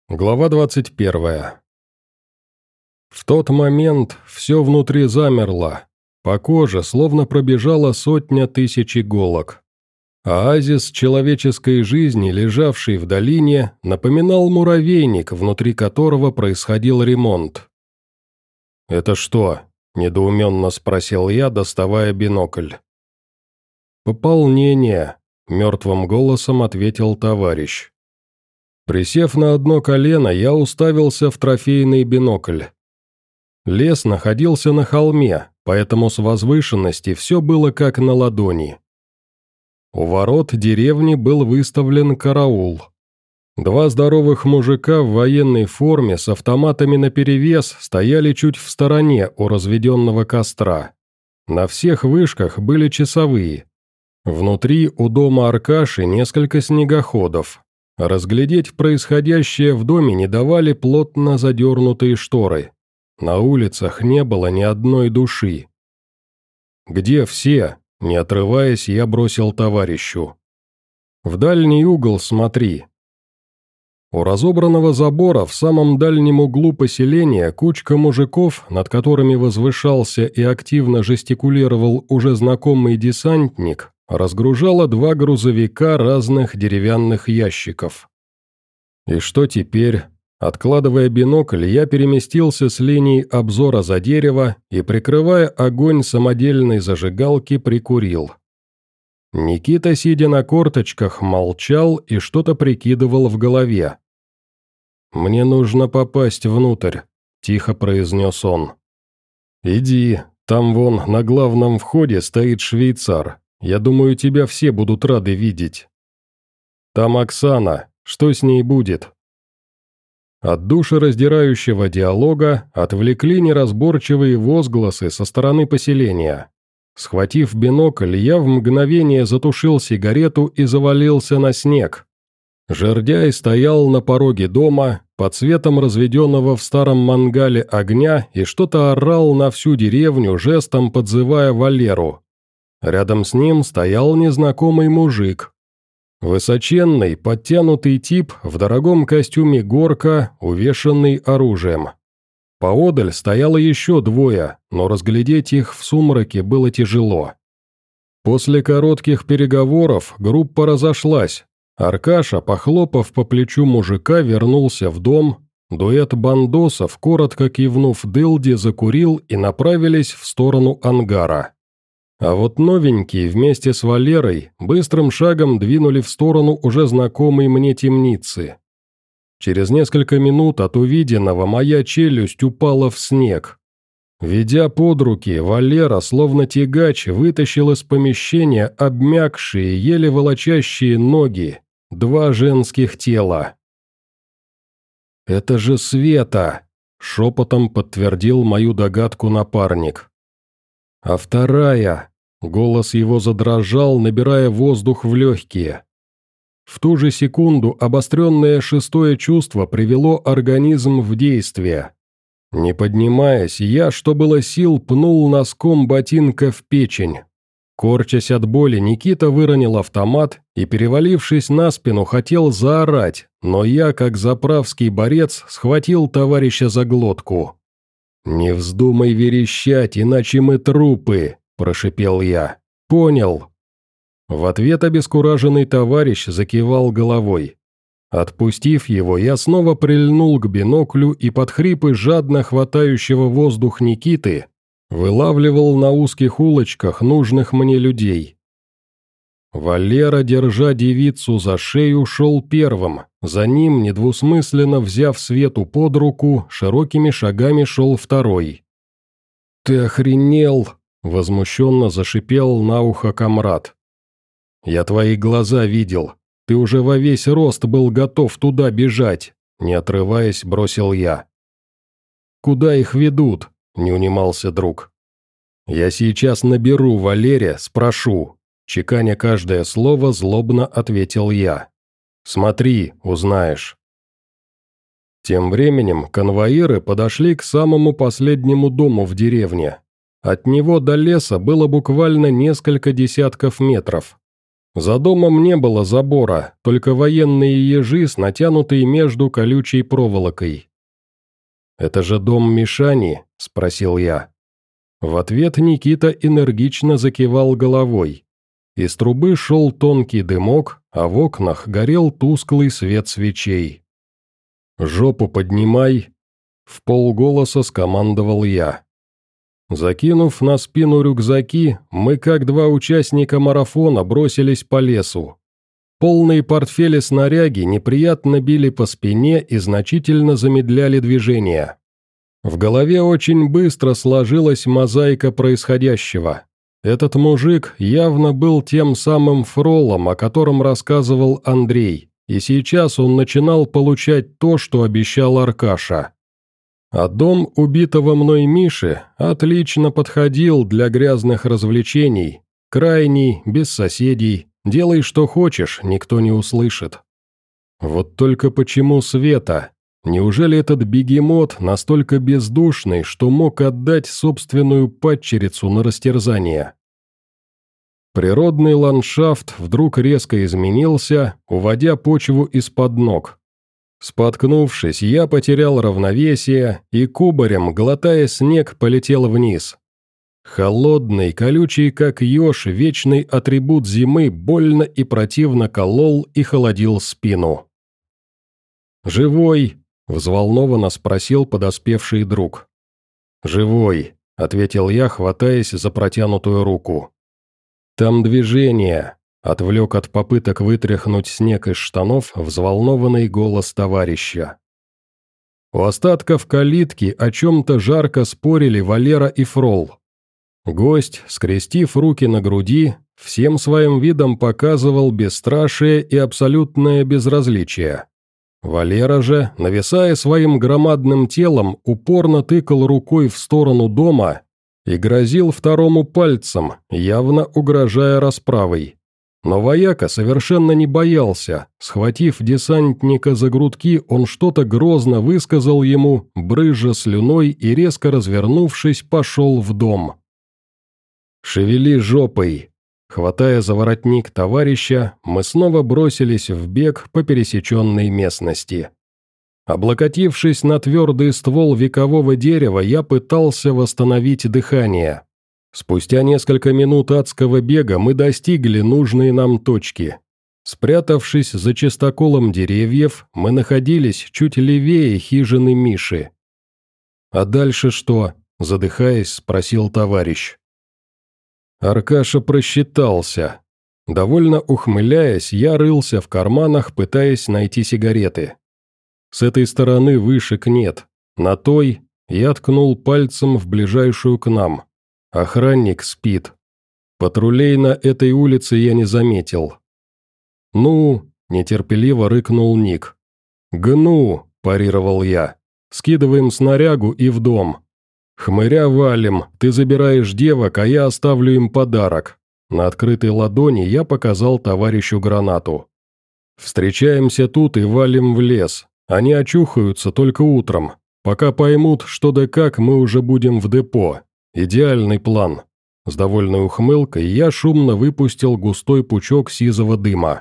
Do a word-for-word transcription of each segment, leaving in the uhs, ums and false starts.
Глава двадцать первая. В тот момент все внутри замерло. По коже словно пробежала сотня тысяч иголок. Оазис человеческой жизни, лежавший в долине, напоминал муравейник, внутри которого происходил ремонт. «Это что?» – недоуменно спросил я, доставая бинокль. «Пополнение», – мертвым голосом ответил товарищ. Присев на одно колено, я уставился в трофейный бинокль. Лес находился на холме, поэтому с возвышенности все было как на ладони. У ворот деревни был выставлен караул. Два здоровых мужика в военной форме с автоматами наперевес стояли чуть в стороне у разведенного костра. На всех вышках были часовые. Внутри у дома Аркаши несколько снегоходов. Разглядеть происходящее в доме не давали плотно задернутые шторы. На улицах не было ни одной души. «Где все?» – не отрываясь, я бросил товарищу. «В дальний угол смотри». У разобранного забора в самом дальнем углу поселения кучка мужиков, над которыми возвышался и активно жестикулировал уже знакомый десантник, разгружала два грузовика разных деревянных ящиков. И что теперь? Откладывая бинокль, я переместился с линии обзора за дерево и, прикрывая огонь самодельной зажигалки, прикурил. Никита, сидя на корточках, молчал и что-то прикидывал в голове. «Мне нужно попасть внутрь», – тихо произнес он. «Иди, там вон на главном входе стоит швейцар. Я думаю, тебя все будут рады видеть. Там Оксана, что с ней будет?» От душераздирающего диалога отвлекли неразборчивые возгласы со стороны поселения. Схватив бинокль, я в мгновение затушил сигарету и завалился на снег. Жердяй стоял на пороге дома, под светом разведенного в старом мангале огня, и что-то орал на всю деревню, жестом подзывая Валеру. Рядом с ним стоял незнакомый мужик. Высоченный, подтянутый тип в дорогом костюме горка, увешанный оружием. Поодаль стояло еще двое, но разглядеть их в сумраке было тяжело. После коротких переговоров группа разошлась. Аркаша, похлопав по плечу мужика, вернулся в дом. Дуэт бандосов, коротко кивнув дылде, закурил и направились в сторону ангара. А вот новенькие вместе с Валерой быстрым шагом двинули в сторону уже знакомой мне темницы. Через несколько минут от увиденного моя челюсть упала в снег. Ведя под руки, Валера, словно тягач, вытащил из помещения обмякшие, еле волочащие ноги, два женских тела. «Это же Света!» – шепотом подтвердил мою догадку напарник. «А вторая?» – голос его задрожал, набирая воздух в легкие. В ту же секунду обостренное шестое чувство привело организм в действие. Не поднимаясь, я, что было сил, пнул носком ботинка в печень. Корчась от боли, Никита выронил автомат и, перевалившись на спину, хотел заорать, но я, как заправский борец, схватил товарища за глотку. «Не вздумай верещать, иначе мы трупы», – прошипел я. «Понял». В ответ обескураженный товарищ закивал головой. Отпустив его, я снова прильнул к биноклю и под хрипы жадно хватающего воздух Никиты вылавливал на узких улочках нужных мне людей. Валера, держа девицу за шею, шел первым. За ним, недвусмысленно взяв Свету под руку, широкими шагами шел второй. «Ты охренел!» – возмущенно зашипел на ухо комрад. «Я твои глаза видел. Ты уже во весь рост был готов туда бежать», – не отрываясь, бросил я. «Куда их ведут?» – не унимался друг. «Я сейчас наберу Валере, спрошу», – чеканя каждое слово, злобно ответил я. «Смотри, узнаешь». Тем временем конвоиры подошли к самому последнему дому в деревне. От него до леса было буквально несколько десятков метров. За домом не было забора, только военные ежи с натянутой между колючей проволокой. «Это же дом Мишани?» – спросил я. В ответ Никита энергично закивал головой. Из трубы шел тонкий дымок, а в окнах горел тусклый свет свечей. «Жопу поднимай!» – вполголоса скомандовал я. Закинув на спину рюкзаки, мы, как два участника марафона, бросились по лесу. Полные портфели снаряги неприятно били по спине и значительно замедляли движение. В голове очень быстро сложилась мозаика происходящего. Этот мужик явно был тем самым фролом, о котором рассказывал Андрей, и сейчас он начинал получать то, что обещал Аркаша. А дом убитого мной Миши отлично подходил для грязных развлечений, крайний, без соседей, делай что хочешь, никто не услышит. Вот только почему Света? Неужели этот бегемот настолько бездушный, что мог отдать собственную падчерицу на растерзание? Природный ландшафт вдруг резко изменился, уводя почву из-под ног. Споткнувшись, я потерял равновесие и кубарем, глотая снег, полетел вниз. Холодный, колючий, как еж, вечный атрибут зимы больно и противно колол и холодил спину. «Живой?» – взволнованно спросил подоспевший друг. «Живой», – ответил я, хватаясь за протянутую руку. «Там движение», – отвлек от попыток вытряхнуть снег из штанов взволнованный голос товарища. У остатков калитки о чем-то жарко спорили Валера и Фрол. Гость, скрестив руки на груди, всем своим видом показывал бесстрашие и абсолютное безразличие. Валера же, нависая своим громадным телом, упорно тыкал рукой в сторону дома и грозил второму пальцем, явно угрожая расправой. Но вояка совершенно не боялся. Схватив десантника за грудки, он что-то грозно высказал ему, брызжа слюной и, резко развернувшись, пошел в дом. «Шевели жопой!» Хватая за воротник товарища, мы снова бросились в бег по пересеченной местности. Облокотившись на твердый ствол векового дерева, я пытался восстановить дыхание. Спустя несколько минут адского бега мы достигли нужной нам точки. Спрятавшись за чистоколом деревьев, мы находились чуть левее хижины Миши. «А дальше что?» – задыхаясь, спросил товарищ. Аркаша просчитался. Довольно ухмыляясь, я рылся в карманах, пытаясь найти сигареты. С этой стороны вышек нет. На той я ткнул пальцем в ближайшую к нам. Охранник спит. Патрулей на этой улице я не заметил. «Ну?» – нетерпеливо рыкнул Ник. «Гну!» – парировал я. «Скидываем снарягу и в дом. Хмыря валим, ты забираешь девок, а я оставлю им подарок». На открытой ладони я показал товарищу гранату. «Встречаемся тут и валим в лес. Они очухаются только утром. Пока поймут, что да как, мы уже будем в депо. Идеальный план». С довольной ухмылкой я шумно выпустил густой пучок сизого дыма.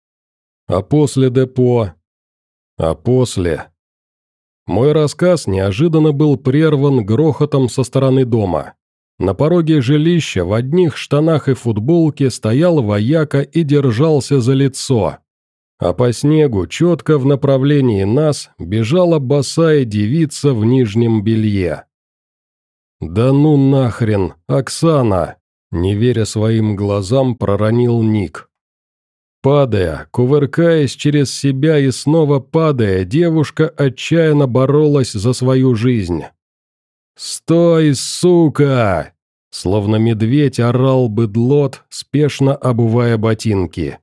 «А после депо?» «А после?» Мой рассказ неожиданно был прерван грохотом со стороны дома. На пороге жилища в одних штанах и футболке стоял вояка и держался за лицо. А по снегу, четко в направлении нас, бежала босая девица в нижнем белье. «Да ну нахрен, Оксана!» – не веря своим глазам, проронил Ник. Падая, кувыркаясь через себя и снова падая, девушка отчаянно боролась за свою жизнь. «Стой, сука!» – словно медведь орал быдлот, спешно обувая ботинки.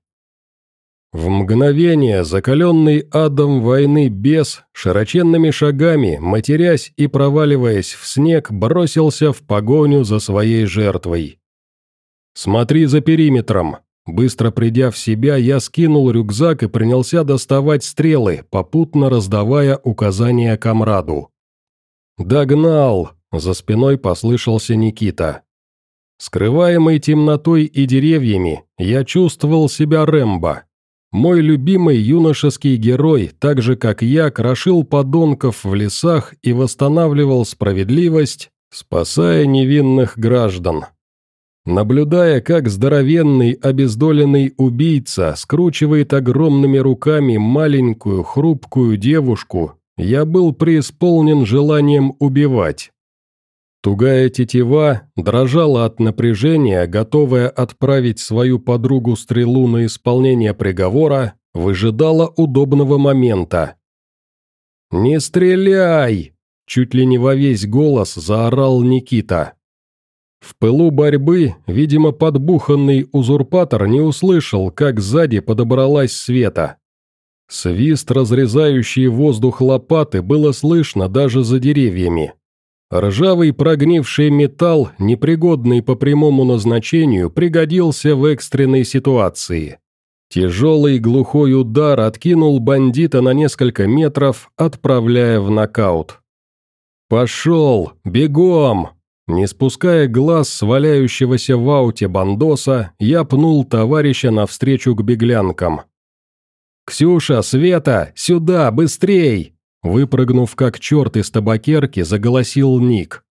В мгновение закаленный адом войны бес, широченными шагами, матерясь и проваливаясь в снег, бросился в погоню за своей жертвой. «Смотри за периметром!» Быстро придя в себя, я скинул рюкзак и принялся доставать стрелы, попутно раздавая указания комраду. «Догнал!» – за спиной послышался Никита. Скрываемый темнотой и деревьями, я чувствовал себя Рэмбо. Мой любимый юношеский герой, так же как я, крошил подонков в лесах и восстанавливал справедливость, спасая невинных граждан. Наблюдая, как здоровенный обездоленный убийца скручивает огромными руками маленькую хрупкую девушку, я был преисполнен желанием убивать. Тугая тетива дрожала от напряжения, готовая отправить свою подругу-стрелу на исполнение приговора, выжидала удобного момента. «Не стреляй!» – чуть ли не во весь голос заорал Никита. В пылу борьбы, видимо, подбуханный узурпатор не услышал, как сзади подобралась Света. Свист, разрезающий воздух лопаты, было слышно даже за деревьями. Ржавый прогнивший металл, непригодный по прямому назначению, пригодился в экстренной ситуации. Тяжелый глухой удар откинул бандита на несколько метров, отправляя в нокаут. «Пошел! Бегом!» Не спуская глаз с валяющегося в ауте бандоса, я пнул товарища навстречу к беглянкам. «Ксюша, Света, сюда, быстрей!» Выпрыгнув как черт из табакерки, заголосил Ник.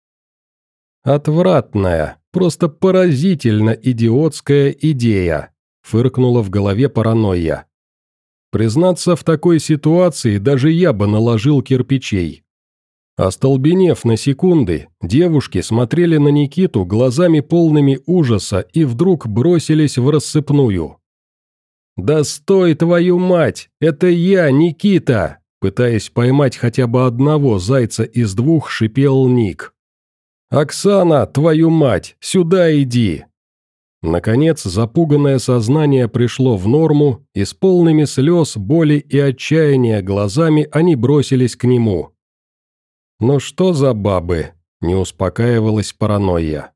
«Отвратная, просто поразительно идиотская идея», фыркнула в голове паранойя. «Признаться, в такой ситуации даже я бы наложил кирпичей». Остолбенев на секунды, девушки смотрели на Никиту глазами полными ужаса и вдруг бросились в рассыпную. «Да стой, твою мать! Это я, Никита!» Пытаясь поймать хотя бы одного зайца из двух, шипел Ник. «Оксана, твою мать, сюда иди!» Наконец, запуганное сознание пришло в норму, и с полными слез, боли и отчаяния глазами они бросились к нему. «Ну что за бабы?» – не успокаивалась паранойя.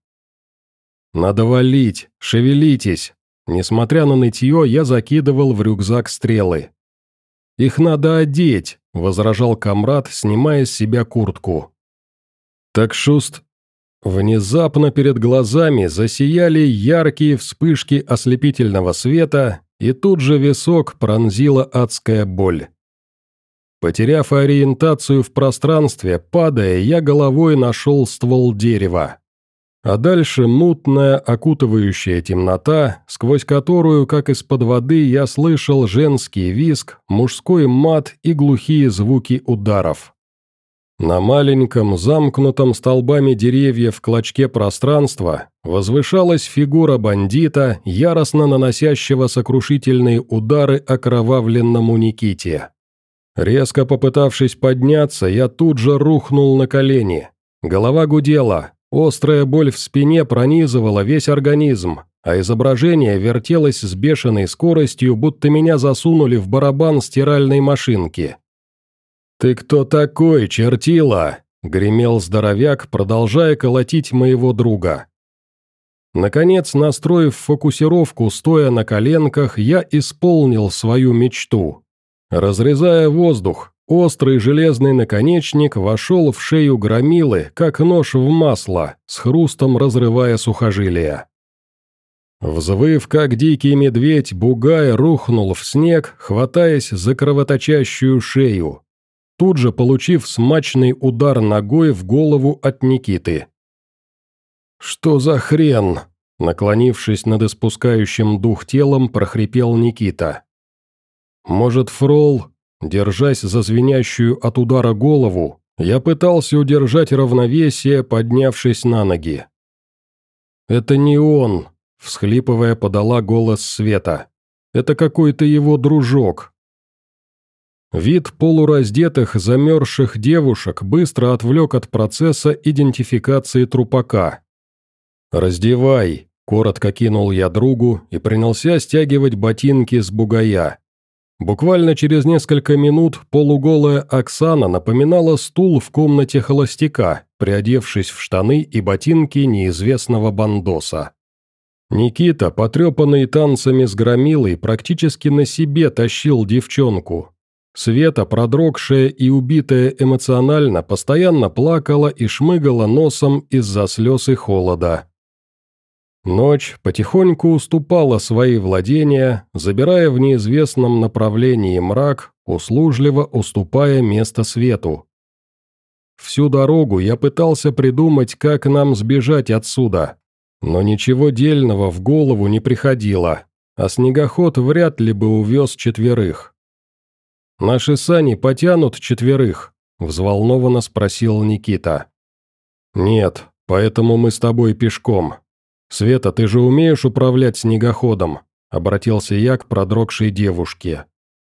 «Надо валить, шевелитесь!» Несмотря на нытье, я закидывал в рюкзак стрелы. «Их надо одеть», – возражал комрад, снимая с себя куртку. «Так шуст...» Внезапно перед глазами засияли яркие вспышки ослепительного света, и тут же висок пронзила адская боль. Потеряв ориентацию в пространстве, падая, я головой нашел ствол дерева. А дальше мутная, окутывающая темнота, сквозь которую, как из-под воды, я слышал женский визг, мужской мат и глухие звуки ударов. На маленьком, замкнутом столбами деревьев клочке пространства возвышалась фигура бандита, яростно наносящего сокрушительные удары окровавленному Никите. Резко попытавшись подняться, я тут же рухнул на колени. Голова гудела. Острая боль в спине пронизывала весь организм, а изображение вертелось с бешеной скоростью, будто меня засунули в барабан стиральной машинки. «Ты кто такой, чертила?» – гремел здоровяк, продолжая колотить моего друга. Наконец, настроив фокусировку, стоя на коленках, я исполнил свою мечту. Разрезая воздух, острый железный наконечник вошел в шею громилы, как нож в масло, с хрустом разрывая сухожилия. Взвыв, как дикий медведь, бугай рухнул в снег, хватаясь за кровоточащую шею, тут же получив смачный удар ногой в голову от Никиты. «Что за хрен?» – наклонившись над испускающим дух телом, прохрипел Никита. «Может, фрол?» Держась за звенящую от удара голову, я пытался удержать равновесие, поднявшись на ноги. «Это не он», – всхлипывая, подала голос Света. «Это какой-то его дружок». Вид полураздетых, замерзших девушек быстро отвлек от процесса идентификации трупака. «Раздевай», – коротко кинул я другу и принялся стягивать ботинки с бугая. Буквально через несколько минут полуголая Оксана напоминала стул в комнате холостяка, приодевшись в штаны и ботинки неизвестного бандоса. Никита, потрепанный танцами с громилой, практически на себе тащил девчонку. Света, продрогшая и убитая эмоционально, постоянно плакала и шмыгала носом из-за слез и холода. Ночь потихоньку уступала свои владения, забирая в неизвестном направлении мрак, услужливо уступая место свету. Всю дорогу я пытался придумать, как нам сбежать отсюда, но ничего дельного в голову не приходило, а снегоход вряд ли бы увез четверых. «Наши сани потянут четверых?» – взволнованно спросил Никита. «Нет, поэтому мы с тобой пешком. Света, ты же умеешь управлять снегоходом?» – обратился я к продрогшей девушке.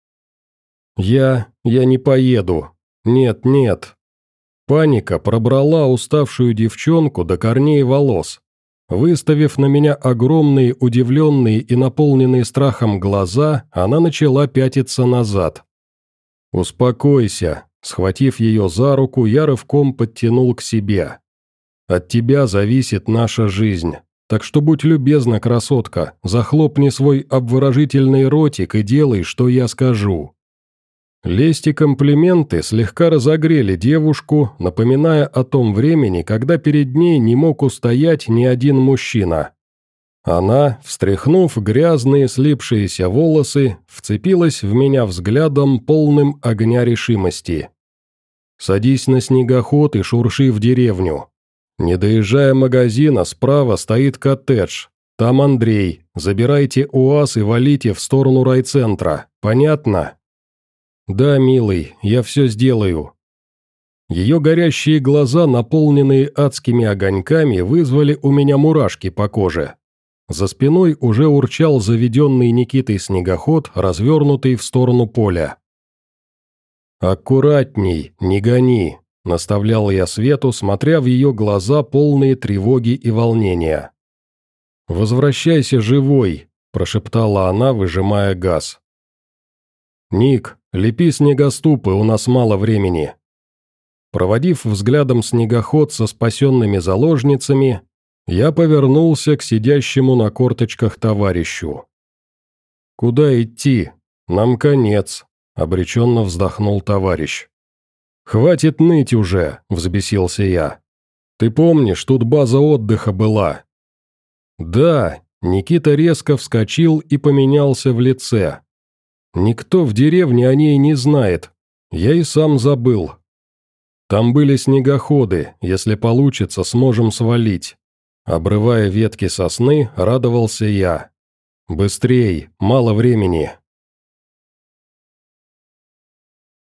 «Я... я не поеду. Нет, нет». Паника пробрала уставшую девчонку до корней волос. Выставив на меня огромные, удивленные и наполненные страхом глаза, она начала пятиться назад. «Успокойся», – схватив ее за руку, я рывком подтянул к себе. «От тебя зависит наша жизнь, так что будь любезна, красотка, захлопни свой обворожительный ротик и делай, что я скажу». Лесть и комплименты слегка разогрели девушку, напоминая о том времени, когда перед ней не мог устоять ни один мужчина. Она, встряхнув грязные слипшиеся волосы, вцепилась в меня взглядом, полным огня решимости. «Садись на снегоход и шурши в деревню. Не доезжая магазина, справа стоит коттедж. Там Андрей. Забирайте УАЗ и валите в сторону райцентра. Понятно?» «Да, милый, я все сделаю». Ее горящие глаза, наполненные адскими огоньками, вызвали у меня мурашки по коже. За спиной уже урчал заведенный Никитой снегоход, развернутый в сторону поля. «Аккуратней, не гони», – наставлял я Свету, смотря в ее глаза, полные тревоги и волнения. «Возвращайся живой», – прошептала она, выжимая газ. «Ник, лепи снегоступы, у нас мало времени». Проводив взглядом снегоход со спасенными заложницами, я повернулся к сидящему на корточках товарищу. «Куда идти? Нам конец», – обреченно вздохнул товарищ. «Хватит ныть уже», – взбесился я. «Ты помнишь, тут база отдыха была?» «Да», – Никита резко вскочил и поменялся в лице. «Никто в деревне о ней не знает. Я и сам забыл. Там были снегоходы, если получится, сможем свалить». Обрывая ветки сосны, радовался я. «Быстрей, мало времени».